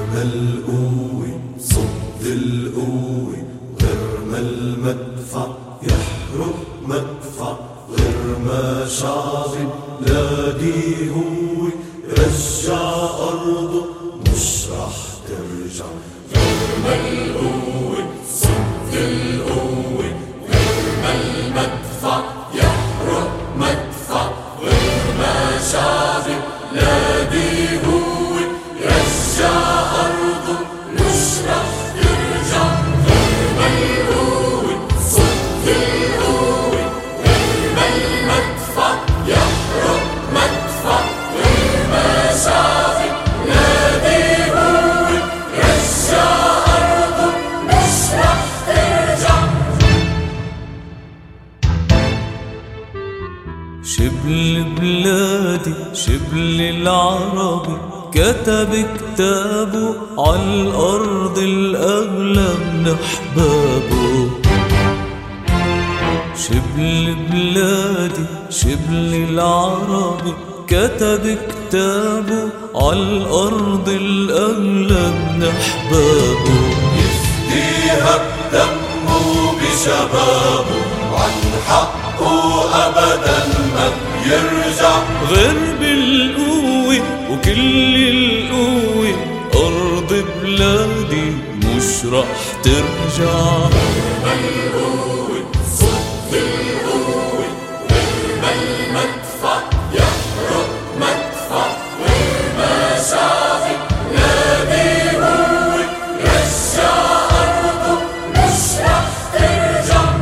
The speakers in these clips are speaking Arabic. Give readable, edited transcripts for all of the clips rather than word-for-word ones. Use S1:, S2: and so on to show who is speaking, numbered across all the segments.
S1: ما القوة صد القوة، غير ما المدفع يحرق مدفع، غير ما شعب بلادي هو رجع أرضه مش رح ترجع. غير ما القوة صد القوة، غير ما المدفع يحرق مدفع، غير ما شعب بلادي هو رجع أرضه مش رح ترجع. غير ما القوة صد القوة، غير ما المدفع يحرق مدفع، غير ما شعب بلادي هو رجع أرضه مش رح ترجع.
S2: شبل بلادي شبل العربي كتب كتابه عالأرض الأغلى من أحبابه. شبل بلادي شبل العربي كتب كتابه عالأرض الأغلى من أحبابه.
S1: يفديها بدمه بشبابه، عن حقه أبدا ما بيرجع.
S2: غير بالقوة وكل القوة أرض بلادي مش رح ترجع.
S1: ما القوة صد القوة، غير ما المدفع يحرق مدفع، غير ما شعب بلادي هو رجع أرضه مش رح ترجع.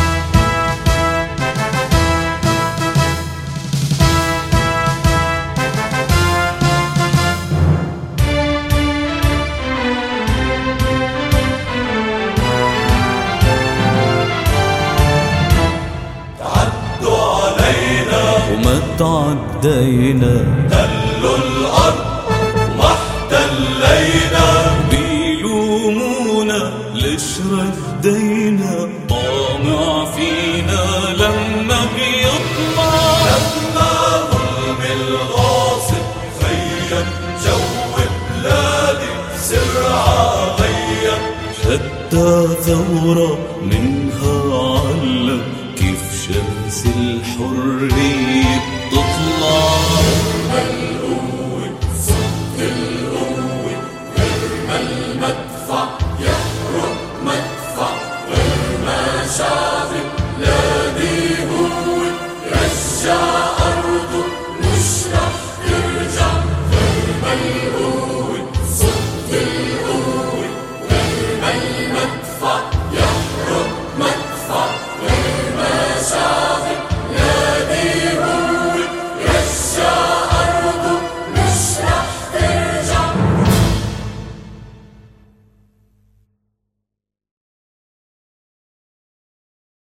S2: وما تعدينا
S1: دلوا الأرض وما احتلينا،
S2: بيلومونا ليش ردينا، طامع فينا لما بيطمع.
S1: لما ظلم الغاصب خيم جو بلادي سرعة غيم.
S2: حتى ثورة منها علم كيف شمس الحرية